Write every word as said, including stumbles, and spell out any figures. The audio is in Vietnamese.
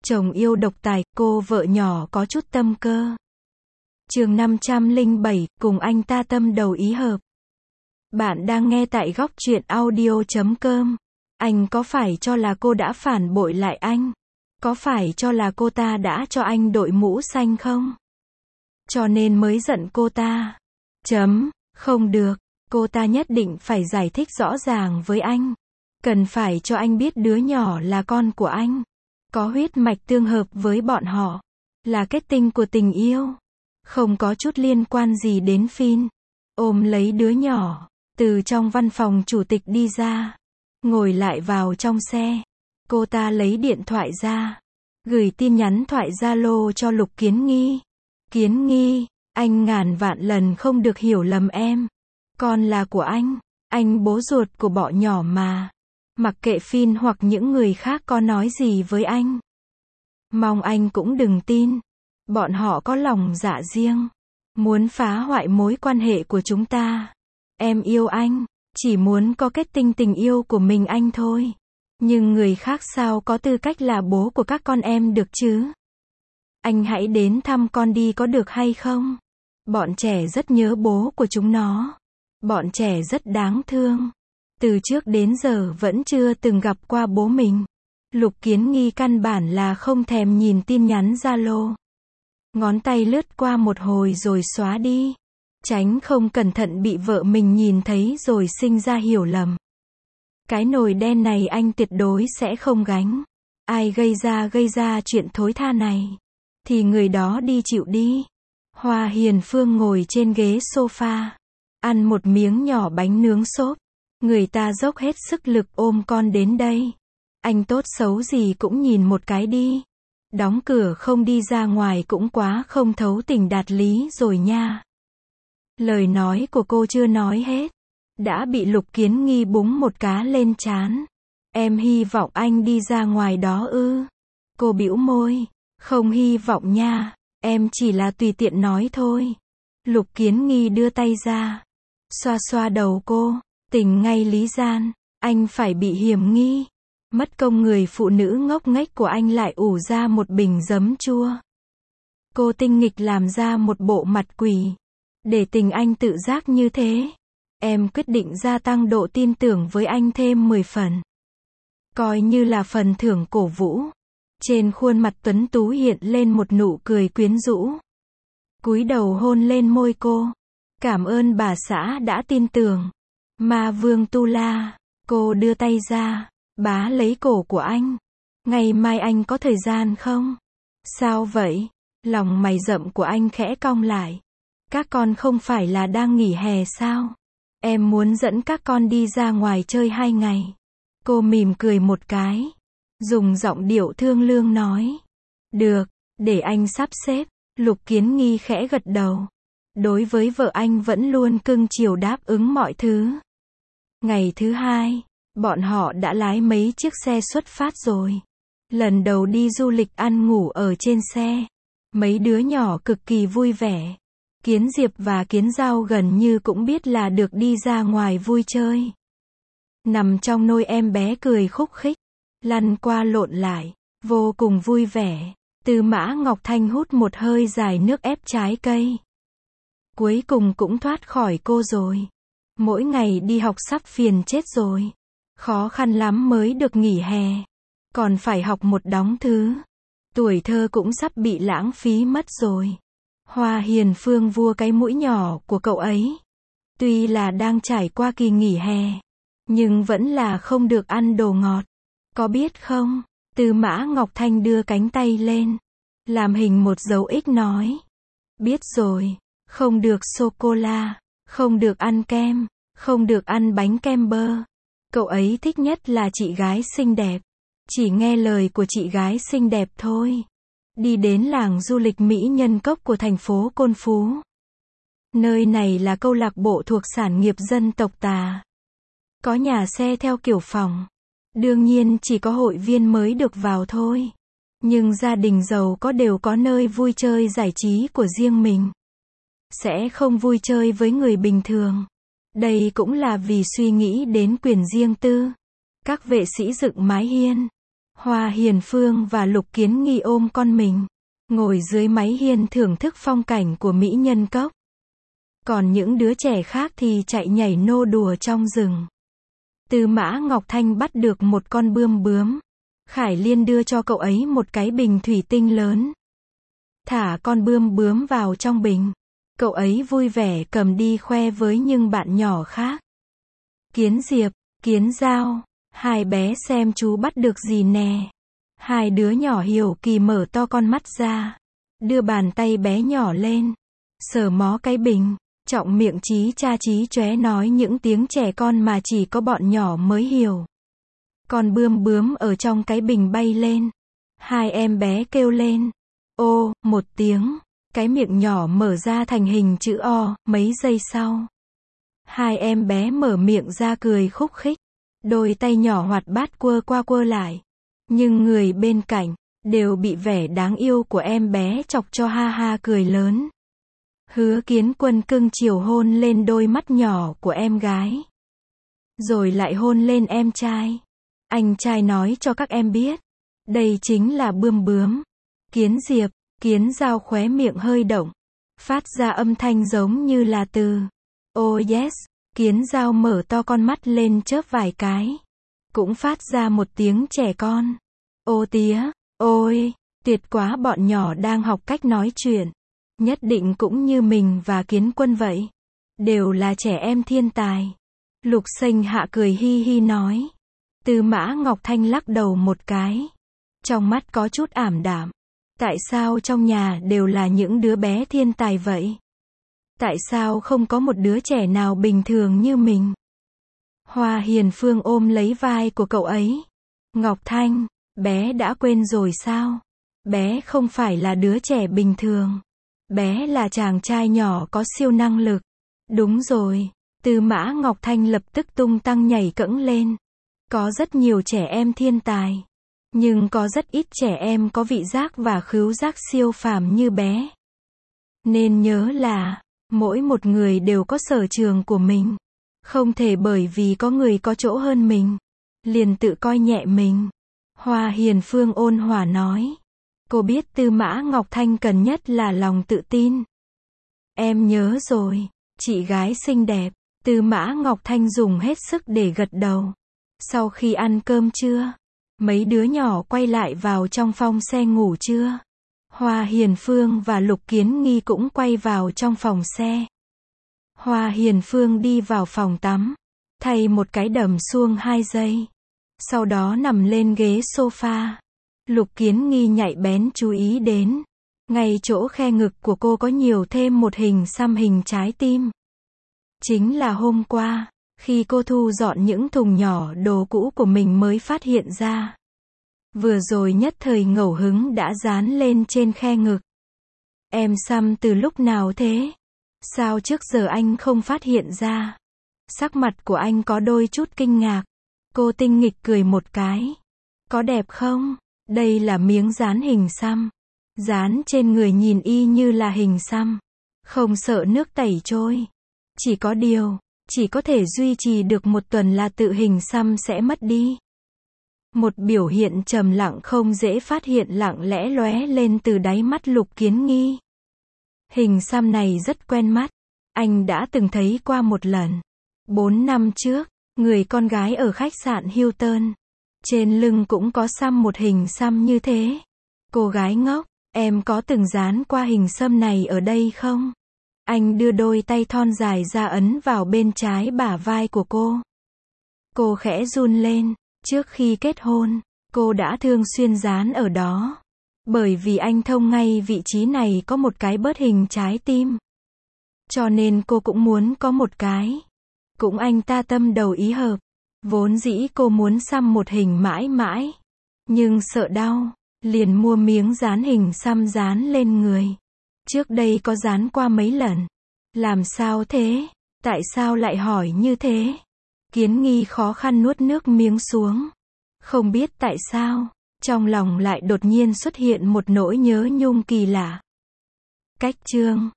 Chồng yêu độc tài, cô vợ nhỏ có chút tâm cơ. Chương năm trăm lẻ bảy, cùng anh ta tâm đầu ý hợp. Bạn đang nghe tại góc truyện audio chấm com. Anh có phải cho là cô đã phản bội lại anh? Có phải cho là cô ta đã cho anh đội mũ xanh không? Cho nên mới giận cô ta. Chấm, không được. Cô ta nhất định phải giải thích rõ ràng với anh. Cần phải cho anh biết đứa nhỏ là con của anh. Có huyết mạch tương hợp với bọn họ. Là kết tinh của tình yêu. Không có chút liên quan gì đến Phin. Ôm lấy đứa nhỏ. Từ trong văn phòng chủ tịch đi ra. Ngồi lại vào trong xe. Cô ta lấy điện thoại ra. Gửi tin nhắn thoại Zalo cho Lục Kiến Nghi. Kiến Nghi, anh ngàn vạn lần không được hiểu lầm em. Con là của anh. Anh bố ruột của bọ nhỏ mà. Mặc kệ Phin hoặc những người khác có nói gì với anh. Mong anh cũng đừng tin. Bọn họ có lòng dạ riêng. Muốn phá hoại mối quan hệ của chúng ta. Em yêu anh. Chỉ muốn có kết tinh tình yêu của mình anh thôi. Nhưng người khác sao có tư cách là bố của các con em được chứ? Anh hãy đến thăm con đi có được hay không? Bọn trẻ rất nhớ bố của chúng nó. Bọn trẻ rất đáng thương. Từ trước đến giờ vẫn chưa từng gặp qua bố mình. Lục Kiến Nghi căn bản là không thèm nhìn tin nhắn Zalo. Ngón tay lướt qua một hồi rồi xóa đi. Tránh không cẩn thận bị vợ mình nhìn thấy rồi sinh ra hiểu lầm. Cái nồi đen này anh tuyệt đối sẽ không gánh. Ai gây ra gây ra chuyện thối tha này. Thì người đó đi chịu đi. Hoa Hiền Phương ngồi trên ghế sofa. Ăn một miếng nhỏ bánh nướng xốp. Người ta dốc hết sức lực ôm con đến đây. Anh tốt xấu gì cũng nhìn một cái đi. Đóng cửa không đi ra ngoài cũng quá không thấu tình đạt lý rồi nha. Lời nói của cô chưa nói hết. Đã bị Lục Kiến Nghi búng một cá lên trán. Em hy vọng anh đi ra ngoài đó ư? Cô bĩu môi. Không hy vọng nha. Em chỉ là tùy tiện nói thôi. Lục Kiến Nghi đưa tay ra. Xoa xoa đầu cô. Tình ngay lý gian. Anh phải bị hiểm nghi. Mất công người phụ nữ ngốc nghếch của anh lại ủ ra một bình giấm chua. Cô tinh nghịch làm ra một bộ mặt quỷ. Để tình anh tự giác như thế. Em quyết định gia tăng độ tin tưởng với anh thêm mười phần. Coi như là phần thưởng cổ vũ. Trên khuôn mặt tuấn tú hiện lên một nụ cười quyến rũ. Cúi đầu hôn lên môi cô. Cảm ơn bà xã đã tin tưởng. Ma Vương Tu La. Cô đưa tay ra. Bá lấy cổ của anh. Ngày mai anh có thời gian không? Sao vậy? Lòng mày rậm của anh khẽ cong lại. Các con không phải là đang nghỉ hè sao? Em muốn dẫn các con đi ra ngoài chơi hai ngày. Cô mỉm cười một cái. Dùng giọng điệu thương lương nói. Được, để anh sắp xếp. Lục Kiến Nghi khẽ gật đầu. Đối với vợ anh vẫn luôn cưng chiều đáp ứng mọi thứ. Ngày thứ hai, bọn họ đã lái mấy chiếc xe xuất phát rồi. Lần đầu đi du lịch ăn ngủ ở trên xe. Mấy đứa nhỏ cực kỳ vui vẻ. Kiến Diệp và Kiến Giao gần như cũng biết là được đi ra ngoài vui chơi. Nằm trong nôi em bé cười khúc khích. Lăn qua lộn lại. Vô cùng vui vẻ. Tư Mã Ngọc Thanh hút một hơi dài nước ép trái cây. Cuối cùng cũng thoát khỏi cô rồi. Mỗi ngày đi học sắp phiền chết rồi. Khó khăn lắm mới được nghỉ hè. Còn phải học một đống thứ. Tuổi thơ cũng sắp bị lãng phí mất rồi. Hoa Hiền Phương vua cái mũi nhỏ của cậu ấy. Tuy là đang trải qua kỳ nghỉ hè. Nhưng vẫn là không được ăn đồ ngọt. Có biết không? Tư Mã Ngọc Thanh đưa cánh tay lên. Làm hình một dấu X nói. Biết rồi. Không được sô-cô-la. Không được ăn kem. Không được ăn bánh kem bơ. Cậu ấy thích nhất là chị gái xinh đẹp. Chỉ nghe lời của chị gái xinh đẹp thôi. Đi đến làng du lịch Mỹ Nhân Cốc của thành phố Côn Phú. Nơi này là câu lạc bộ thuộc sản nghiệp dân tộc Tà. Có nhà xe theo kiểu phòng. Đương nhiên chỉ có hội viên mới được vào thôi. Nhưng gia đình giàu có đều có nơi vui chơi giải trí của riêng mình. Sẽ không vui chơi với người bình thường. Đây cũng là vì suy nghĩ đến quyền riêng tư. Các vệ sĩ dựng mái hiên. Hoa Hiền Phương và Lục Kiến Nghi ôm con mình, ngồi dưới mái hiên thưởng thức phong cảnh của Mỹ Nhân Cốc. Còn những đứa trẻ khác thì chạy nhảy nô đùa trong rừng. Tư Mã Ngọc Thanh bắt được một con bươm bướm. Khải Liên đưa cho cậu ấy một cái bình thủy tinh lớn. Thả con bươm bướm vào trong bình. Cậu ấy vui vẻ cầm đi khoe với những bạn nhỏ khác. Kiến Diệp, Kiến Giao, hai bé xem chú bắt được gì nè. Hai đứa nhỏ hiếu kỳ mở to con mắt ra. Đưa bàn tay bé nhỏ lên. Sờ mó cái bình. Trọng miệng chí cha chí chóe nói những tiếng trẻ con mà chỉ có bọn nhỏ mới hiểu. Con bươm bướm ở trong cái bình bay lên. Hai em bé kêu lên. Ô, một tiếng. Cái miệng nhỏ mở ra thành hình chữ O, mấy giây sau. Hai em bé mở miệng ra cười khúc khích. Đôi tay nhỏ hoạt bát quơ qua quơ lại. Nhưng người bên cạnh, đều bị vẻ đáng yêu của em bé chọc cho ha ha cười lớn. Hứa Kiến Quân cưng chiều hôn lên đôi mắt nhỏ của em gái. Rồi lại hôn lên em trai. Anh trai nói cho các em biết. Đây chính là bươm bướm. Kiến Diệp, Kiến Giao khóe miệng hơi động. Phát ra âm thanh giống như là từ. Oh yes. Kiến Giao mở to con mắt lên chớp vài cái. Cũng phát ra một tiếng trẻ con. Ô tía, ôi, tuyệt quá, bọn nhỏ đang học cách nói chuyện. Nhất định cũng như mình và Kiến Quân vậy. Đều là trẻ em thiên tài. Lục Xanh Hạ cười hi hi nói. Tư Mã Ngọc Thanh lắc đầu một cái. Trong mắt có chút ảm đạm. Tại sao trong nhà đều là những đứa bé thiên tài vậy? Tại sao không có một đứa trẻ nào bình thường như mình? Hoa Hiền Phương ôm lấy vai của cậu ấy. Ngọc Thanh, bé đã quên rồi sao? Bé không phải là đứa trẻ bình thường. Bé là chàng trai nhỏ có siêu năng lực. Đúng rồi. Tư Mã Ngọc Thanh lập tức tung tăng nhảy cẫng lên. Có rất nhiều trẻ em thiên tài. Nhưng có rất ít trẻ em có vị giác và khứu giác siêu phàm như bé. Nên nhớ là, mỗi một người đều có sở trường của mình. Không thể bởi vì có người có chỗ hơn mình, liền tự coi nhẹ mình. Hoa Hiền Phương ôn hòa nói. Cô biết Tư Mã Ngọc Thanh cần nhất là lòng tự tin. Em nhớ rồi, chị gái xinh đẹp. Tư Mã Ngọc Thanh dùng hết sức để gật đầu. Sau khi ăn cơm trưa, mấy đứa nhỏ quay lại vào trong phòng xe ngủ trưa. Hoa Hiền Phương và Lục Kiến Nghi cũng quay vào trong phòng xe. Hoa Hiền Phương đi vào phòng tắm, thay một cái đầm suông hai giây. Sau đó nằm lên ghế sofa. Lục Kiến Nghi nhạy bén chú ý đến. Ngay chỗ khe ngực của cô có nhiều thêm một hình xăm hình trái tim. Chính là hôm qua, khi cô thu dọn những thùng nhỏ đồ cũ của mình mới phát hiện ra. Vừa rồi nhất thời ngẫu hứng đã dán lên trên khe ngực. Em xăm từ lúc nào thế? Sao trước giờ anh không phát hiện ra? Sắc mặt của anh có đôi chút kinh ngạc. Cô tinh nghịch cười một cái. Có đẹp không? Đây là miếng dán hình xăm. Dán trên người nhìn y như là hình xăm. Không sợ nước tẩy trôi. Chỉ có điều, chỉ có thể duy trì được một tuần là tự hình xăm sẽ mất đi. Một biểu hiện trầm lặng không dễ phát hiện lặng lẽ lóe lên từ đáy mắt Lục Kiến Nghi. Hình xăm này rất quen mắt. Anh đã từng thấy qua một lần. Bốn năm trước, người con gái ở khách sạn Hilton. Trên lưng cũng có xăm một hình xăm như thế. Cô gái ngốc, em có từng dán qua hình xăm này ở đây không? Anh đưa đôi tay thon dài ra ấn vào bên trái bả vai của cô. Cô khẽ run lên. Trước khi kết hôn, cô đã thường xuyên dán ở đó. Bởi vì anh thông ngay vị trí này có một cái bớt hình trái tim. Cho nên cô cũng muốn có một cái. Cũng anh ta tâm đầu ý hợp. Vốn dĩ cô muốn xăm một hình mãi mãi. Nhưng sợ đau, liền mua miếng dán hình xăm dán lên người. Trước đây có dán qua mấy lần. Làm sao thế? Tại sao lại hỏi như thế? Kiến Nghi khó khăn nuốt nước miếng xuống. Không biết tại sao, trong lòng lại đột nhiên xuất hiện một nỗi nhớ nhung kỳ lạ. Cách chương